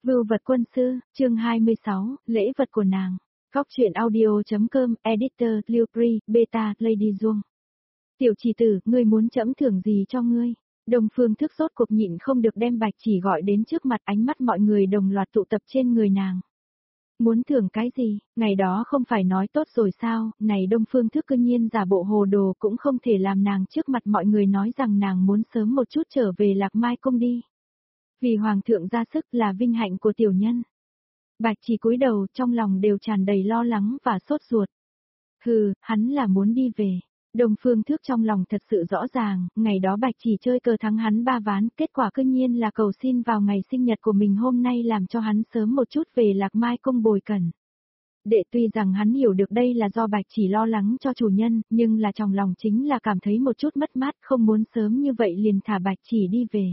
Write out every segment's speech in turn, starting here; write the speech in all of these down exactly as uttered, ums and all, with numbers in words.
Vưu vật quân sư, chương hai mươi sáu, lễ vật của nàng. Góc truyện audio.com, editor, Liêu Pri, beta, Lady Duong. Tiểu chỉ tử, ngươi muốn trẫm thưởng gì cho ngươi? Đông Phương Thức sốt cuộc nhịn không được đem Bạch Chỉ gọi đến trước mặt, ánh mắt mọi người đồng loạt tụ tập trên người nàng. Muốn thưởng cái gì, ngày đó không phải nói tốt rồi sao, này Đông Phương Thức cư nhiên giả bộ hồ đồ, cũng không thể làm nàng trước mặt mọi người nói rằng nàng muốn sớm một chút trở về Lạc Mai Cung đi. Vì Hoàng thượng ra sức là vinh hạnh của tiểu nhân. Bạch Chỉ cúi đầu, trong lòng đều tràn đầy lo lắng và sốt ruột. Hừ, hắn là muốn đi về. Đông Phương Thức trong lòng thật sự rõ ràng, ngày đó Bạch Chỉ chơi cờ thắng hắn ba ván, kết quả cư nhiên là cầu xin vào ngày sinh nhật của mình hôm nay làm cho hắn sớm một chút về Lạc Mai Cung bồi cần. Đệ tuy rằng hắn hiểu được đây là do Bạch Chỉ lo lắng cho chủ nhân, nhưng là trong lòng chính là cảm thấy một chút mất mát, không muốn sớm như vậy liền thả Bạch Chỉ đi về.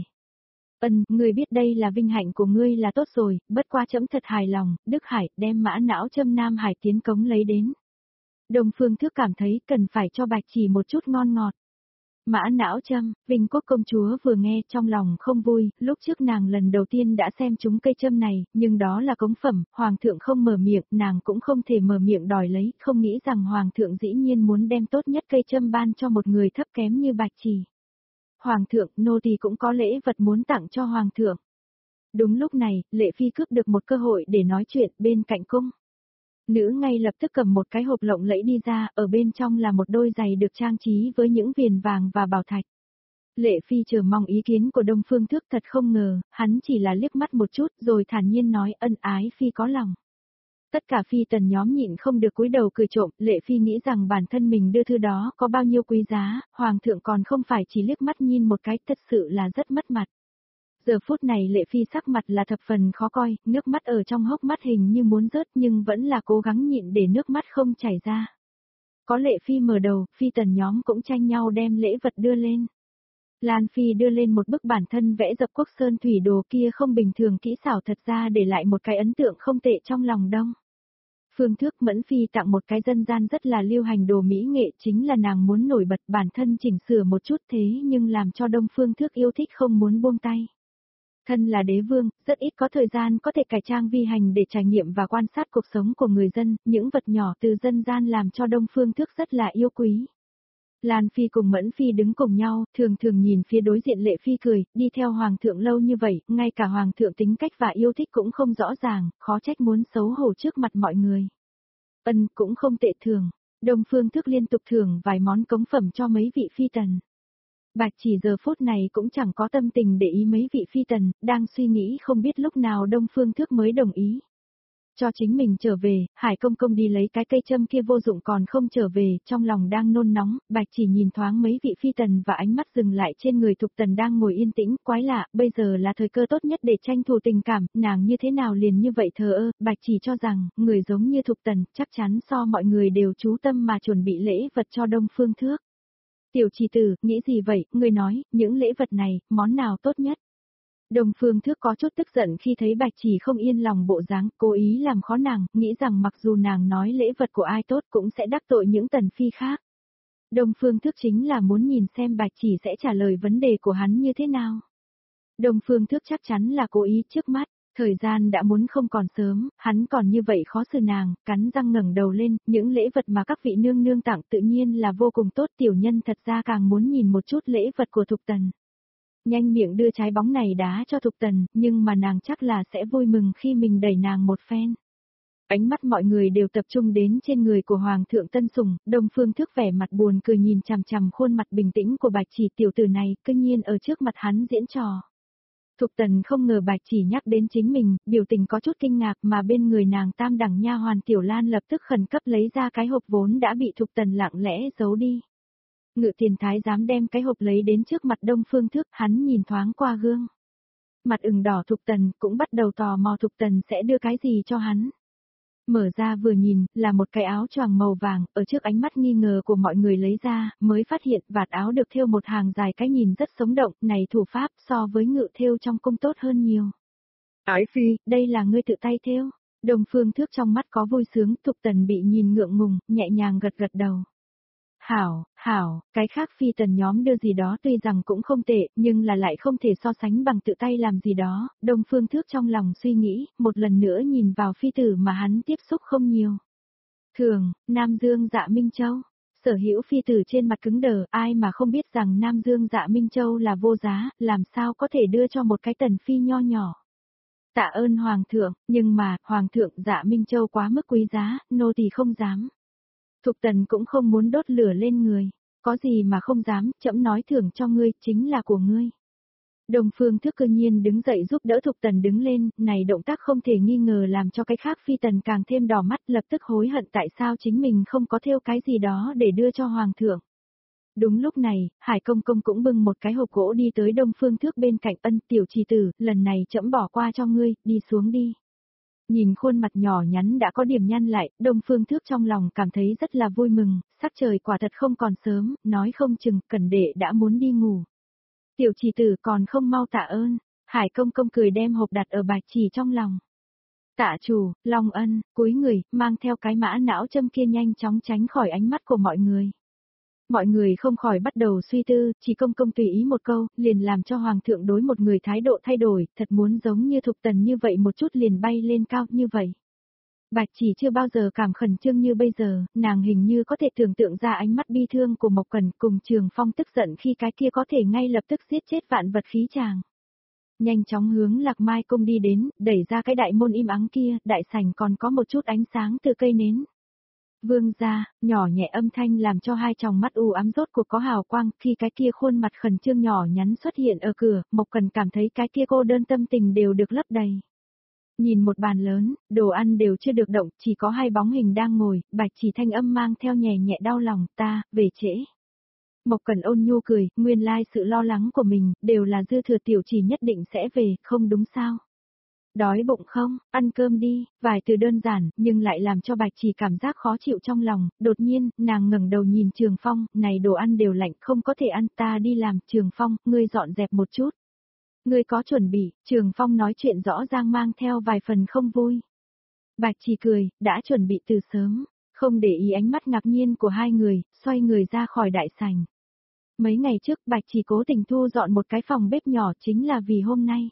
Ân, ngươi biết đây là vinh hạnh của ngươi là tốt rồi, bất qua trẫm thật hài lòng, Đức Hải đem mã não châm Nam Hải tiến cống lấy đến. Đông Phương Thức cảm thấy cần phải cho Bạch Chỉ một chút ngon ngọt. Mã não châm, Vinh Quốc công chúa vừa nghe trong lòng không vui, lúc trước nàng lần đầu tiên đã xem chúng cây châm này, nhưng đó là cống phẩm, Hoàng thượng không mở miệng, nàng cũng không thể mở miệng đòi lấy, không nghĩ rằng Hoàng thượng dĩ nhiên muốn đem tốt nhất cây châm ban cho một người thấp kém như Bạch Chỉ. Hoàng thượng, nô tỳ cũng có lễ vật muốn tặng cho Hoàng thượng. Đúng lúc này, Lệ Phi cướp được một cơ hội để nói chuyện bên cạnh cung. Nữ ngay lập tức cầm một cái hộp lộng lẫy đi ra, ở bên trong là một đôi giày được trang trí với những viền vàng và bảo thạch. Lệ Phi chờ mong ý kiến của Đông Phương Thức, thật không ngờ, hắn chỉ là liếc mắt một chút rồi thản nhiên nói ân ái Phi có lòng. Tất cả phi tần nhóm nhịn không được cúi đầu cười trộm, Lệ Phi nghĩ rằng bản thân mình đưa thư đó có bao nhiêu quý giá, Hoàng thượng còn không phải chỉ liếc mắt nhìn một cái, thật sự là rất mất mặt. Giờ phút này Lệ Phi sắc mặt là thập phần khó coi, nước mắt ở trong hốc mắt hình như muốn rớt nhưng vẫn là cố gắng nhịn để nước mắt không chảy ra. Có Lệ Phi mở đầu, phi tần nhóm cũng tranh nhau đem lễ vật đưa lên. Lan Phi đưa lên một bức bản thân vẽ dập quốc sơn thủy đồ kia không bình thường kỹ xảo, thật ra để lại một cái ấn tượng không tệ trong lòng Đông Phương Thức. Mẫn Phi tặng một cái dân gian rất là lưu hành đồ mỹ nghệ, chính là nàng muốn nổi bật bản thân chỉnh sửa một chút thế nhưng làm cho Đông Phương Thức yêu thích không muốn buông tay. Thân là đế vương, rất ít có thời gian có thể cải trang vi hành để trải nghiệm và quan sát cuộc sống của người dân, những vật nhỏ từ dân gian làm cho Đông Phương Thức rất là yêu quý. Lan Phi cùng Mẫn Phi đứng cùng nhau, thường thường nhìn phía đối diện Lệ Phi cười, đi theo Hoàng thượng lâu như vậy, ngay cả Hoàng thượng tính cách và yêu thích cũng không rõ ràng, khó trách muốn xấu hổ trước mặt mọi người. Ân, cũng không tệ thường. Đông Phương Thức liên tục thưởng vài món cống phẩm cho mấy vị phi tần. Bạch Chỉ giờ phút này cũng chẳng có tâm tình để ý mấy vị phi tần, đang suy nghĩ không biết lúc nào Đông Phương Thức mới đồng ý cho chính mình trở về. Hải công công đi lấy cái cây châm kia vô dụng còn không trở về, trong lòng đang nôn nóng. Bạch Chỉ nhìn thoáng mấy vị phi tần và ánh mắt dừng lại trên người Thục Tần đang ngồi yên tĩnh, quái lạ, bây giờ là thời cơ tốt nhất để tranh thủ tình cảm, nàng như thế nào liền như vậy thờ ơ. Bạch Chỉ cho rằng, người giống như Thục Tần, chắc chắn so mọi người đều chú tâm mà chuẩn bị lễ vật cho Đông Phương Thức. Tiểu chỉ tử, nghĩ gì vậy, người nói, những lễ vật này, món nào tốt nhất? Đông Phương Thức có chút tức giận khi thấy Bạch Chỉ không yên lòng bộ dáng, cố ý làm khó nàng, nghĩ rằng mặc dù nàng nói lễ vật của ai tốt cũng sẽ đắc tội những tần phi khác. Đông Phương Thức chính là muốn nhìn xem Bạch Chỉ sẽ trả lời vấn đề của hắn như thế nào. Đông Phương Thức chắc chắn là cố ý trước mắt. Thời gian đã muốn không còn sớm, hắn còn như vậy khó xử nàng, cắn răng ngẩng đầu lên, những lễ vật mà các vị nương nương tặng tự nhiên là vô cùng tốt, tiểu nhân thật ra càng muốn nhìn một chút lễ vật của Thục Tần. Nhanh miệng đưa trái bóng này đá cho Thục Tần, nhưng mà nàng chắc là sẽ vui mừng khi mình đẩy nàng một phen. Ánh mắt mọi người đều tập trung đến trên người của Hoàng thượng Tân Sủng, Đông Phương Thức vẻ mặt buồn cười nhìn chằm chằm khuôn mặt bình tĩnh của Bạch Chỉ, tiểu tử này, cư nhiên ở trước mặt hắn diễn trò. Thục Tần không ngờ Bạch Chỉ nhắc đến chính mình, biểu tình có chút kinh ngạc, mà bên người nàng tam đẳng nha hoàn Tiểu Lan lập tức khẩn cấp lấy ra cái hộp vốn đã bị Thục Tần lặng lẽ giấu đi. Ngự tiền thái giám đem cái hộp lấy đến trước mặt Đông Phương Thức, hắn nhìn thoáng qua gương. Mặt ửng đỏ Thục Tần cũng bắt đầu tò mò Thục Tần sẽ đưa cái gì cho hắn. Mở ra vừa nhìn, là một cái áo choàng màu vàng, ở trước ánh mắt nghi ngờ của mọi người lấy ra, mới phát hiện vạt áo được thêu một hàng dài cái nhìn rất sống động, này thủ pháp so với ngự thêu trong cung tốt hơn nhiều. Ái Phi, đây là ngươi tự tay thêu. Đông Phương Thức trong mắt có vui sướng, Thục Tần bị nhìn ngượng ngùng, nhẹ nhàng gật gật đầu. Hảo, hảo, cái khác phi tần nhóm đưa gì đó tuy rằng cũng không tệ, nhưng là lại không thể so sánh bằng tự tay làm gì đó, Đông Phương Thước trong lòng suy nghĩ, một lần nữa nhìn vào phi tử mà hắn tiếp xúc không nhiều. Thường, Nam Dương Dạ Minh Châu, sở hữu phi tử trên mặt cứng đờ, ai mà không biết rằng Nam Dương Dạ Minh Châu là vô giá, làm sao có thể đưa cho một cái tần phi nho nhỏ. Tạ ơn Hoàng thượng, nhưng mà, Hoàng thượng Dạ Minh Châu quá mức quý giá, nô tỳ không dám. Thục tần cũng không muốn đốt lửa lên người, có gì mà không dám, trẫm nói thưởng cho ngươi, chính là của ngươi. Đông Phương Thức cơ nhiên đứng dậy giúp đỡ Thục tần đứng lên, này động tác không thể nghi ngờ làm cho cái khác phi tần càng thêm đỏ mắt, lập tức hối hận tại sao chính mình không có thêu cái gì đó để đưa cho Hoàng thượng. Đúng lúc này, Hải Công Công cũng bưng một cái hộp gỗ đi tới Đông Phương Thước bên cạnh. Ân tiểu trì tử, lần này trẫm bỏ qua cho ngươi, đi xuống đi. Nhìn khuôn mặt nhỏ nhắn đã có điểm nhăn lại, Đông Phương Thước trong lòng cảm thấy rất là vui mừng, sắc trời quả thật không còn sớm, nói không chừng Cẩn Đệ đã muốn đi ngủ. Tiểu trì tử còn không mau tạ ơn, Hải Công Công cười đem hộp đặt ở bạch chỉ trong lòng. Tạ chủ, Long Ân, cúi người, mang theo cái mã não châm kia nhanh chóng tránh khỏi ánh mắt của mọi người. Mọi người không khỏi bắt đầu suy tư, chỉ Công Công tùy ý một câu, liền làm cho Hoàng thượng đối một người thái độ thay đổi, thật muốn giống như Thục tần như vậy một chút liền bay lên cao như vậy. Bạch chỉ chưa bao giờ cảm khẩn trương như bây giờ, nàng hình như có thể tưởng tượng ra ánh mắt bi thương của Mộc Cẩn cùng Trường Phong tức giận khi cái kia có thể ngay lập tức giết chết vạn vật khí chàng. Nhanh chóng hướng Lạc Mai Cung đi đến, đẩy ra cái đại môn im ắng kia, đại sảnh còn có một chút ánh sáng từ cây nến. Vương gia, nhỏ nhẹ âm thanh làm cho hai tròng mắt u ám rốt cuộc có hào quang, khi cái kia khuôn mặt khẩn trương nhỏ nhắn xuất hiện ở cửa, Mộc Cần cảm thấy cái kia cô đơn tâm tình đều được lấp đầy. Nhìn một bàn lớn, đồ ăn đều chưa được động, chỉ có hai bóng hình đang ngồi, bạch chỉ thanh âm mang theo nhẹ nhẹ đau lòng, ta, về trễ. Mộc Cần ôn nhu cười, nguyên lai sự lo lắng của mình, đều là dư thừa tiểu chỉ nhất định sẽ về, không đúng sao? Đói bụng không, ăn cơm đi, vài từ đơn giản, nhưng lại làm cho bạch chỉ cảm giác khó chịu trong lòng, đột nhiên, nàng ngẩng đầu nhìn Trường Phong, này đồ ăn đều lạnh, không có thể ăn, ta đi làm, Trường Phong, ngươi dọn dẹp một chút. Ngươi có chuẩn bị, Trường Phong nói chuyện rõ ràng mang theo vài phần không vui. Bạch chỉ cười, đã chuẩn bị từ sớm, không để ý ánh mắt ngạc nhiên của hai người, xoay người ra khỏi đại sảnh. Mấy ngày trước Bạch chỉ cố tình thu dọn một cái phòng bếp nhỏ chính là vì hôm nay.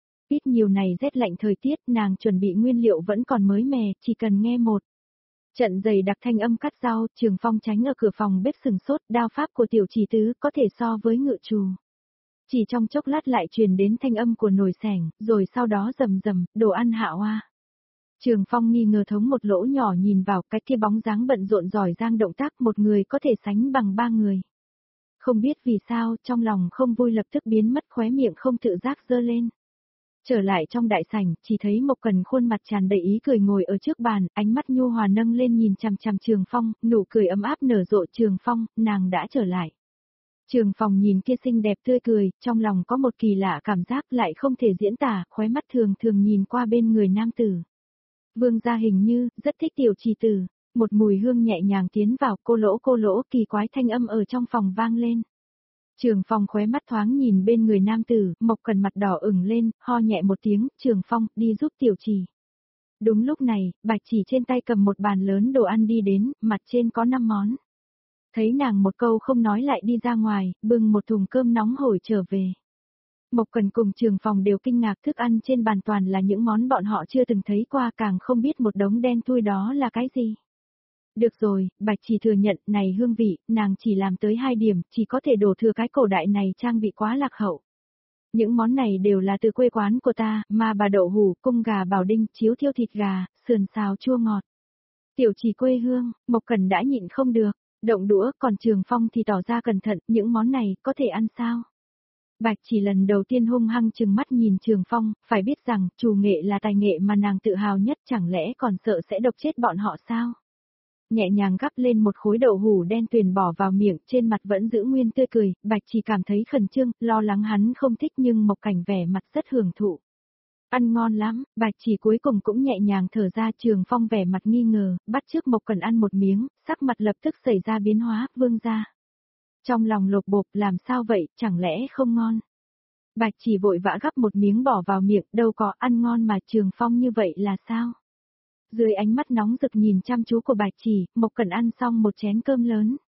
Ít nhiều này rét lạnh thời tiết nàng chuẩn bị nguyên liệu vẫn còn mới mẻ, chỉ cần nghe một. Trận giày đặc thanh âm cắt rau, Trường Phong tránh ở cửa phòng bếp sừng sốt, đao pháp của tiểu chỉ tứ có thể so với ngự trù. Chỉ trong chốc lát lại truyền đến thanh âm của nồi sẻng, rồi sau đó rầm rầm, đồ ăn hạ hoa. Trường Phong nghi ngờ thống một lỗ nhỏ nhìn vào cái kia bóng dáng bận rộn giỏi giang động tác một người có thể sánh bằng ba người. Không biết vì sao, trong lòng không vui lập tức biến mất khóe miệng không tự giác dơ lên. Trở lại trong đại sảnh, chỉ thấy Mộc Cần khuôn mặt tràn đầy ý cười ngồi ở trước bàn, ánh mắt nhu hòa nâng lên nhìn chằm chằm Trường Phong, nụ cười ấm áp nở rộ. Trường Phong, nàng đã trở lại. Trường Phong nhìn kia xinh đẹp tươi cười, trong lòng có một kỳ lạ cảm giác lại không thể diễn tả, khóe mắt thường thường nhìn qua bên người nam tử. Vương gia hình như, rất thích tiểu trì tử, một mùi hương nhẹ nhàng tiến vào, cô lỗ cô lỗ kỳ quái thanh âm ở trong phòng vang lên. Trường Phong khóe mắt thoáng nhìn bên người nam tử, Mộc Cần mặt đỏ ửng lên, ho nhẹ một tiếng, Trường Phong, đi giúp tiểu trì. Đúng lúc này, Bạch chỉ trên tay cầm một bàn lớn đồ ăn đi đến, mặt trên có năm món. Thấy nàng một câu không nói lại đi ra ngoài, bưng một thùng cơm nóng hổi trở về. Mộc Cần cùng Trường Phong đều kinh ngạc, thức ăn trên bàn toàn là những món bọn họ chưa từng thấy qua, càng không biết một đống đen thui đó là cái gì. Được rồi, Bạch chỉ thừa nhận, này hương vị, nàng chỉ làm tới hai điểm, chỉ có thể đổ thừa cái cổ đại này trang bị quá lạc hậu. Những món này đều là từ quê quán của ta, ma bà đậu hủ, cung gà bảo đinh, chiếu thiêu thịt gà, sườn xào chua ngọt. Tiểu chỉ quê hương, Mộc Cần đã nhịn không được, động đũa, còn Trường Phong thì tỏ ra cẩn thận, những món này, có thể ăn sao? Bạch chỉ lần đầu tiên hung hăng trừng mắt nhìn Trường Phong, phải biết rằng, trù nghệ là tài nghệ mà nàng tự hào nhất, chẳng lẽ còn sợ sẽ độc chết bọn họ sao? Nhẹ nhàng gắp lên một khối đậu hủ đen tuyền bỏ vào miệng, trên mặt vẫn giữ nguyên tươi cười, Bạch chỉ cảm thấy khẩn trương, lo lắng hắn không thích nhưng Mộc Cảnh vẻ mặt rất hưởng thụ. Ăn ngon lắm, Bạch chỉ cuối cùng cũng nhẹ nhàng thở ra. Trường Phong vẻ mặt nghi ngờ, bắt trước Mộc Cần ăn một miếng, sắc mặt lập tức xảy ra biến hóa, vương gia. Trong lòng lột bột, làm sao vậy, chẳng lẽ không ngon? Bạch chỉ vội vã gắp một miếng bỏ vào miệng, đâu có ăn ngon mà. Trường Phong như vậy là sao? Dưới ánh mắt nóng rực nhìn chăm chú của Bạch chỉ, Mộc Cần ăn xong một chén cơm lớn.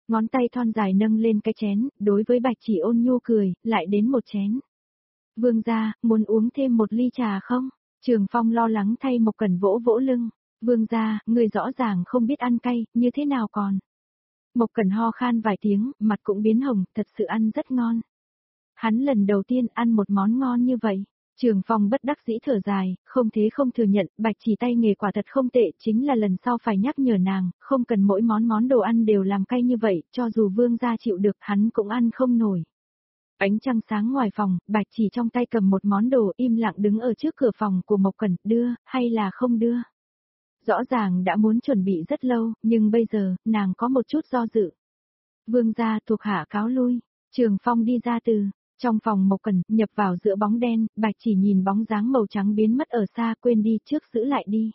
Ngón tay thon dài nâng lên cái chén, đối với Bạch Chỉ ôn nhu cười, lại đến một chén. Vương gia, muốn uống thêm một ly trà không? Trường Phong lo lắng thay Mộc Cẩn vỗ vỗ lưng. Vương gia, người rõ ràng không biết ăn cay, như thế nào còn? Mộc Cẩn ho khan vài tiếng, mặt cũng biến hồng, thật sự ăn rất ngon. Hắn lần đầu tiên ăn một món ngon như vậy. Trường Phong bất đắc dĩ thở dài, không thế không thừa nhận, Bạch Chỉ tay nghề quả thật không tệ, chính là lần sau phải nhắc nhở nàng, không cần mỗi món món đồ ăn đều làm cay như vậy, cho dù vương gia chịu được hắn cũng ăn không nổi. Ánh trăng sáng ngoài phòng, Bạch Chỉ trong tay cầm một món đồ im lặng đứng ở trước cửa phòng của Mộc Cẩn, đưa, hay là không đưa. Rõ ràng đã muốn chuẩn bị rất lâu, nhưng bây giờ, nàng có một chút do dự. Vương gia thuộc hạ cáo lui, Trường Phong đi ra từ trong phòng Mộc Cẩn, nhập vào giữa bóng đen, Bạch Chỉ nhìn bóng dáng màu trắng biến mất ở xa, quên đi, trước giữ lại đi.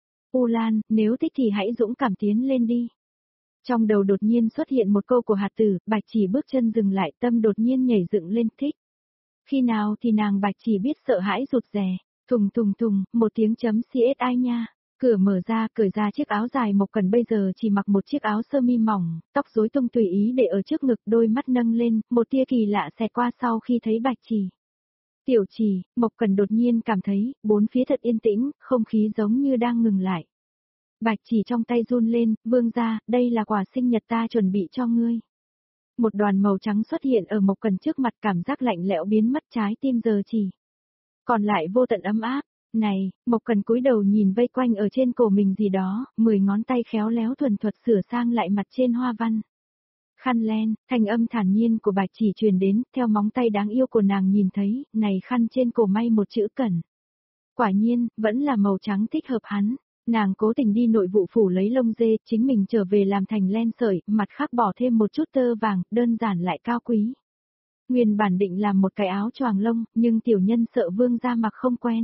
U Lan, nếu thích thì hãy dũng cảm tiến lên đi. Trong đầu đột nhiên xuất hiện một câu của hạt tử, Bạch Chỉ bước chân dừng lại, tâm đột nhiên nhảy dựng lên, thích. Khi nào thì nàng Bạch Chỉ biết sợ hãi rụt rè, thùng thùng thùng, một tiếng chấm xê ét i nha. Cửa mở ra, cởi ra chiếc áo dài Mộc Cẩn bây giờ chỉ mặc một chiếc áo sơ mi mỏng, tóc rối tung tùy ý để ở trước ngực, đôi mắt nâng lên, một tia kỳ lạ xẹt qua sau khi thấy Bạch Chỉ. Tiểu Chỉ, Mộc Cẩn đột nhiên cảm thấy, bốn phía thật yên tĩnh, không khí giống như đang ngừng lại. Bạch Chỉ trong tay run lên, vương gia, đây là quà sinh nhật ta chuẩn bị cho ngươi. Một đoàn màu trắng xuất hiện ở Mộc Cẩn trước mặt, cảm giác lạnh lẽo biến mất, trái tim giờ chỉ còn lại vô tận ấm áp. Này, Mộc Cẩn cúi đầu nhìn vây quanh ở trên cổ mình gì đó, mười ngón tay khéo léo thuần thuật sửa sang lại mặt trên hoa văn. Khăn len, thanh âm thản nhiên của Bạch Chỉ truyền đến, theo móng tay đáng yêu của nàng nhìn thấy, này khăn trên cổ may một chữ Cẩn. Quả nhiên, vẫn là màu trắng thích hợp hắn. Nàng cố tình đi nội vụ phủ lấy lông dê, chính mình trở về làm thành len sợi, mặt khác bỏ thêm một chút tơ vàng, đơn giản lại cao quý. Nguyên bản định làm một cái áo choàng lông, nhưng tiểu nhân sợ vương gia mặc không quen.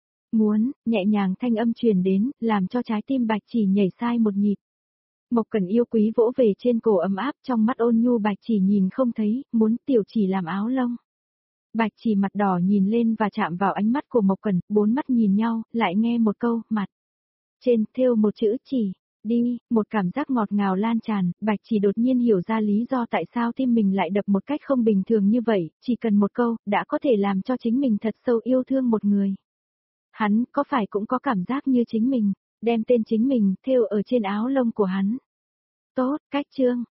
Muốn, nhẹ nhàng thanh âm truyền đến, làm cho trái tim Bạch Chỉ nhảy sai một nhịp. Mộc Cẩn yêu quý vỗ về trên cổ ấm áp, trong mắt ôn nhu Bạch Chỉ nhìn không thấy, muốn Tiểu Chỉ làm áo lông. Bạch Chỉ mặt đỏ nhìn lên và chạm vào ánh mắt của Mộc Cẩn, bốn mắt nhìn nhau, lại nghe một câu, mặt. Trên, thêu một chữ chỉ, đi, một cảm giác ngọt ngào lan tràn, Bạch Chỉ đột nhiên hiểu ra lý do tại sao tim mình lại đập một cách không bình thường như vậy, chỉ cần một câu, đã có thể làm cho chính mình thật sâu yêu thương một người. Hắn, có phải cũng có cảm giác như chính mình, đem tên chính mình, thêu ở trên áo lông của hắn. Tốt, cách chương.